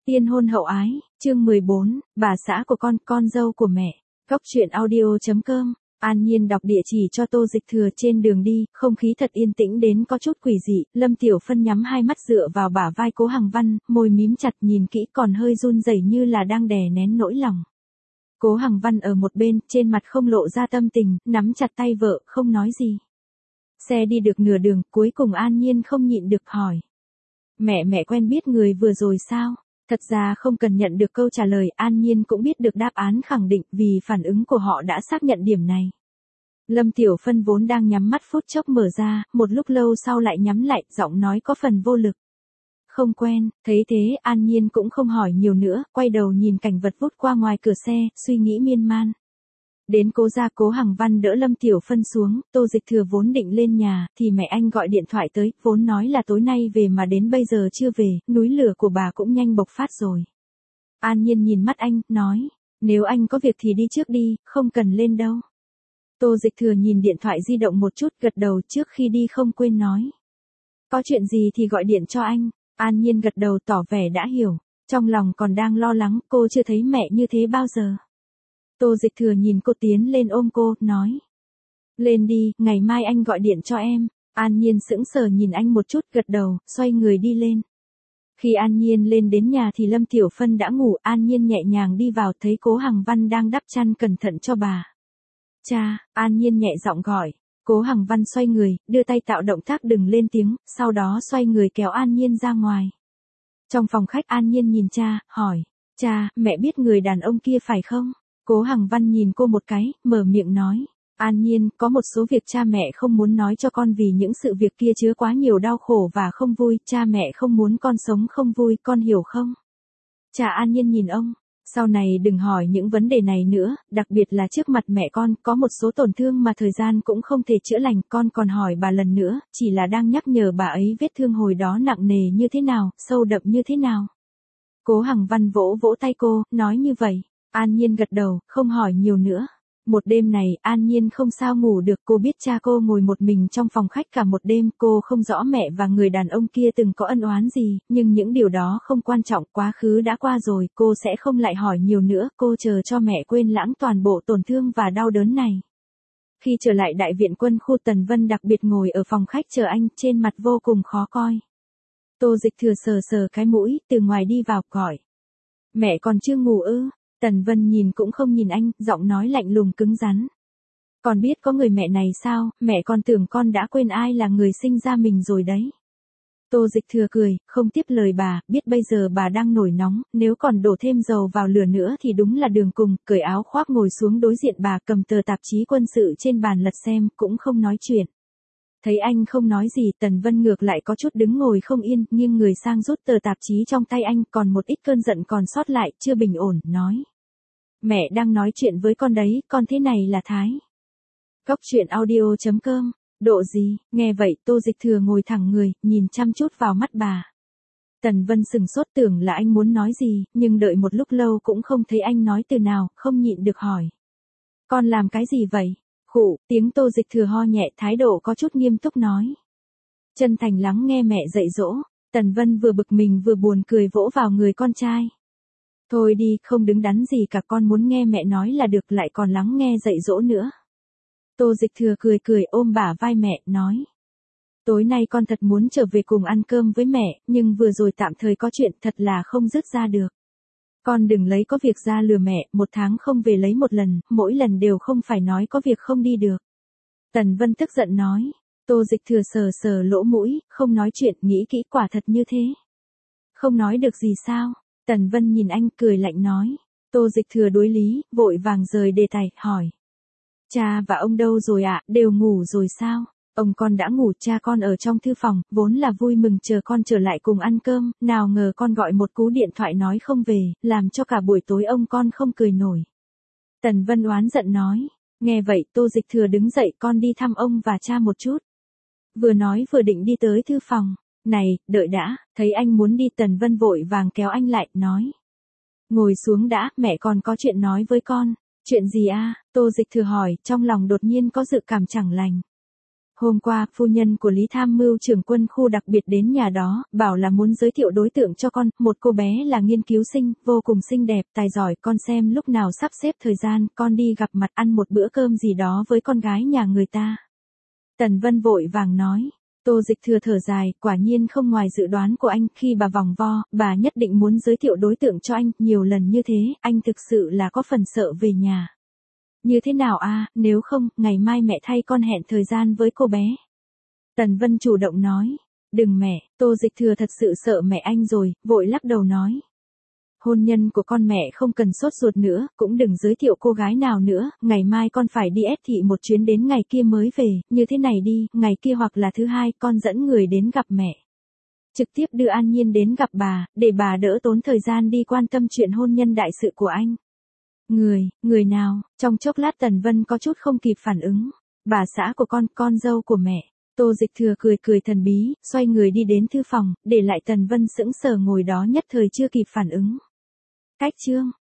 Tiên hôn hậu ái, chương 14, bà xã của con dâu của mẹ. Góc truyện audio.com. An Nhiên đọc địa chỉ cho Tô Dịch Thừa. Trên đường đi, không khí thật yên tĩnh đến có chút quỷ dị. Lâm Tiểu Phân nhắm hai mắt dựa vào bả vai Cố Hằng Văn, môi mím chặt nhìn kỹ còn hơi run rẩy như là đang đè nén nỗi lòng. Cố Hằng Văn ở một bên, trên mặt không lộ ra tâm tình, nắm chặt tay vợ, không nói gì. Xe đi được nửa đường, cuối cùng An Nhiên không nhịn được hỏi. Mẹ quen biết người vừa rồi sao? Thật ra không cần nhận được câu trả lời, An Nhiên cũng biết được đáp án khẳng định vì phản ứng của họ đã xác nhận điểm này. Lâm Tiểu Phân vốn đang nhắm mắt phút chốc mở ra, một lúc lâu sau lại nhắm lại, giọng nói có phần vô lực. Không quen, thấy thế An Nhiên cũng không hỏi nhiều nữa, quay đầu nhìn cảnh vật vút qua ngoài cửa xe, suy nghĩ miên man. Đến Cố gia, Cố Hằng Văn đỡ Lâm Tiểu Phân xuống, Tô Dịch Thừa vốn định lên nhà, thì mẹ anh gọi điện thoại tới, vốn nói là tối nay về mà đến bây giờ chưa về, núi lửa của bà cũng nhanh bộc phát rồi. An Nhiên nhìn mắt anh, nói, nếu anh có việc thì đi trước đi, không cần lên đâu. Tô Dịch Thừa nhìn điện thoại di động một chút, gật đầu, trước khi đi không quên nói. Có chuyện gì thì gọi điện cho anh. An Nhiên gật đầu tỏ vẻ đã hiểu, trong lòng còn đang lo lắng, cô chưa thấy mẹ như thế bao giờ. Tô Dịch Thừa nhìn cô tiến lên ôm cô, nói. Lên đi, ngày mai anh gọi điện cho em. An Nhiên sững sờ nhìn anh một chút, gật đầu, xoay người đi lên. Khi An Nhiên lên đến nhà thì Lâm Tiểu Phân đã ngủ, An Nhiên nhẹ nhàng đi vào thấy Cố Hằng Văn đang đắp chăn cẩn thận cho bà. Cha, An Nhiên nhẹ giọng gọi. Cố Hằng Văn xoay người, đưa tay tạo động tác đừng lên tiếng, sau đó xoay người kéo An Nhiên ra ngoài. Trong phòng khách An Nhiên nhìn cha, hỏi. Cha, mẹ biết người đàn ông kia phải không? Cố Hằng Văn nhìn cô một cái, mở miệng nói. An Nhiên, có một số việc cha mẹ không muốn nói cho con vì những sự việc kia chứa quá nhiều đau khổ và không vui, cha mẹ không muốn con sống không vui, con hiểu không? Cha An Nhiên nhìn ông, sau này đừng hỏi những vấn đề này nữa, đặc biệt là trước mặt mẹ con, có một số tổn thương mà thời gian cũng không thể chữa lành, con còn hỏi bà lần nữa, chỉ là đang nhắc nhở bà ấy vết thương hồi đó nặng nề như thế nào, sâu đậm như thế nào. Cố Hằng Văn vỗ vỗ tay cô, nói như vậy. An Nhiên gật đầu, không hỏi nhiều nữa. Một đêm này, An Nhiên không sao ngủ được, cô biết cha cô ngồi một mình trong phòng khách cả một đêm, cô không rõ mẹ và người đàn ông kia từng có ân oán gì, nhưng những điều đó không quan trọng, quá khứ đã qua rồi, cô sẽ không lại hỏi nhiều nữa, cô chờ cho mẹ quên lãng toàn bộ tổn thương và đau đớn này. Khi trở lại đại viện quân khu, Tần Vân đặc biệt ngồi ở phòng khách chờ anh, trên mặt vô cùng khó coi. Tô Dịch Thừa sờ sờ cái mũi, từ ngoài đi vào, gọi. Mẹ còn chưa ngủ ư? Tần Vân nhìn cũng không nhìn anh, giọng nói lạnh lùng cứng rắn. Con biết có người mẹ này sao, mẹ con tưởng con đã quên ai là người sinh ra mình rồi đấy. Tô Dịch Thừa cười, không tiếp lời bà, biết bây giờ bà đang nổi nóng, nếu còn đổ thêm dầu vào lửa nữa thì đúng là đường cùng, cởi áo khoác ngồi xuống đối diện bà, cầm tờ tạp chí quân sự trên bàn lật xem, cũng không nói chuyện. Thấy anh không nói gì, Tần Vân ngược lại có chút đứng ngồi không yên, nghiêng người sang rút tờ tạp chí trong tay anh, còn một ít cơn giận còn sót lại, chưa bình ổn, nói. Mẹ đang nói chuyện với con đấy, con thế này là thái. Góc truyện audio.com, độ gì, nghe vậy Tô Dịch Thừa ngồi thẳng người, nhìn chăm chút vào mắt bà. Tần Vân sừng sốt tưởng là anh muốn nói gì, nhưng đợi một lúc lâu cũng không thấy anh nói từ nào, không nhịn được hỏi. Con làm cái gì vậy? Khụ, tiếng Tô Dịch Thừa ho nhẹ, thái độ có chút nghiêm túc nói. Chân thành lắng nghe mẹ dạy dỗ. Tần Vân vừa bực mình vừa buồn cười vỗ vào người con trai. Thôi đi, không đứng đắn gì cả, con muốn nghe mẹ nói là được, lại còn lắng nghe dạy dỗ nữa. Tô Dịch Thừa cười cười ôm bả vai mẹ, nói. Tối nay con thật muốn trở về cùng ăn cơm với mẹ, nhưng vừa rồi tạm thời có chuyện thật là không dứt ra được. Con đừng lấy có việc ra lừa mẹ, 1 tháng không về lấy một lần, mỗi lần đều không phải nói có việc không đi được. Tần Vân tức giận nói. Tô Dịch Thừa sờ sờ lỗ mũi, không nói chuyện, nghĩ kỹ quả thật như thế. Không nói được gì sao? Tần Vân nhìn anh cười lạnh nói. Tô Dịch Thừa đối lý, vội vàng rời đề tài, hỏi. Cha và ông đâu rồi ạ, đều ngủ rồi sao? Ông con đã ngủ, cha con ở trong thư phòng, vốn là vui mừng chờ con trở lại cùng ăn cơm, nào ngờ con gọi một cú điện thoại nói không về, làm cho cả buổi tối ông con không cười nổi. Tần Vân oán giận nói. Nghe vậy Tô Dịch Thừa đứng dậy, con đi thăm ông và cha một chút. Vừa nói vừa định đi tới thư phòng. Này, đợi đã, thấy anh muốn đi, Tần Vân vội vàng kéo anh lại, nói. Ngồi xuống đã, mẹ còn có chuyện nói với con. Chuyện gì a? Tô Dịch Thừa hỏi, trong lòng đột nhiên có dự cảm chẳng lành. Hôm qua, phu nhân của Lý Tham Mưu trưởng quân khu đặc biệt đến nhà đó, bảo là muốn giới thiệu đối tượng cho con, một cô bé là nghiên cứu sinh, vô cùng xinh đẹp, tài giỏi, con xem lúc nào sắp xếp thời gian, con đi gặp mặt ăn một bữa cơm gì đó với con gái nhà người ta. Tần Vân vội vàng nói. Tô Dịch Thừa thở dài, quả nhiên không ngoài dự đoán của anh, khi bà vòng vo, bà nhất định muốn giới thiệu đối tượng cho anh, nhiều lần như thế, anh thực sự là có phần sợ về nhà. Như thế nào a, nếu không, ngày mai mẹ thay con hẹn thời gian với cô bé. Tần Vân chủ động nói. Đừng mẹ, Tô Dịch Thừa thật sự sợ mẹ anh rồi, vội lắc đầu nói. Hôn nhân của con mẹ không cần sốt ruột nữa, cũng đừng giới thiệu cô gái nào nữa, ngày mai con phải đi ép thị một chuyến đến ngày kia mới về, như thế này đi, ngày kia hoặc là thứ hai con dẫn người đến gặp mẹ. Trực tiếp đưa An Nhiên đến gặp bà, để bà đỡ tốn thời gian đi quan tâm chuyện hôn nhân đại sự của anh. Người nào, trong chốc lát Tần Vân có chút không kịp phản ứng. Bà xã của con dâu của mẹ. Tô Dịch Thừa cười thần bí, xoay người đi đến thư phòng, để lại Tần Vân sững sờ ngồi đó nhất thời chưa kịp phản ứng. Cách chương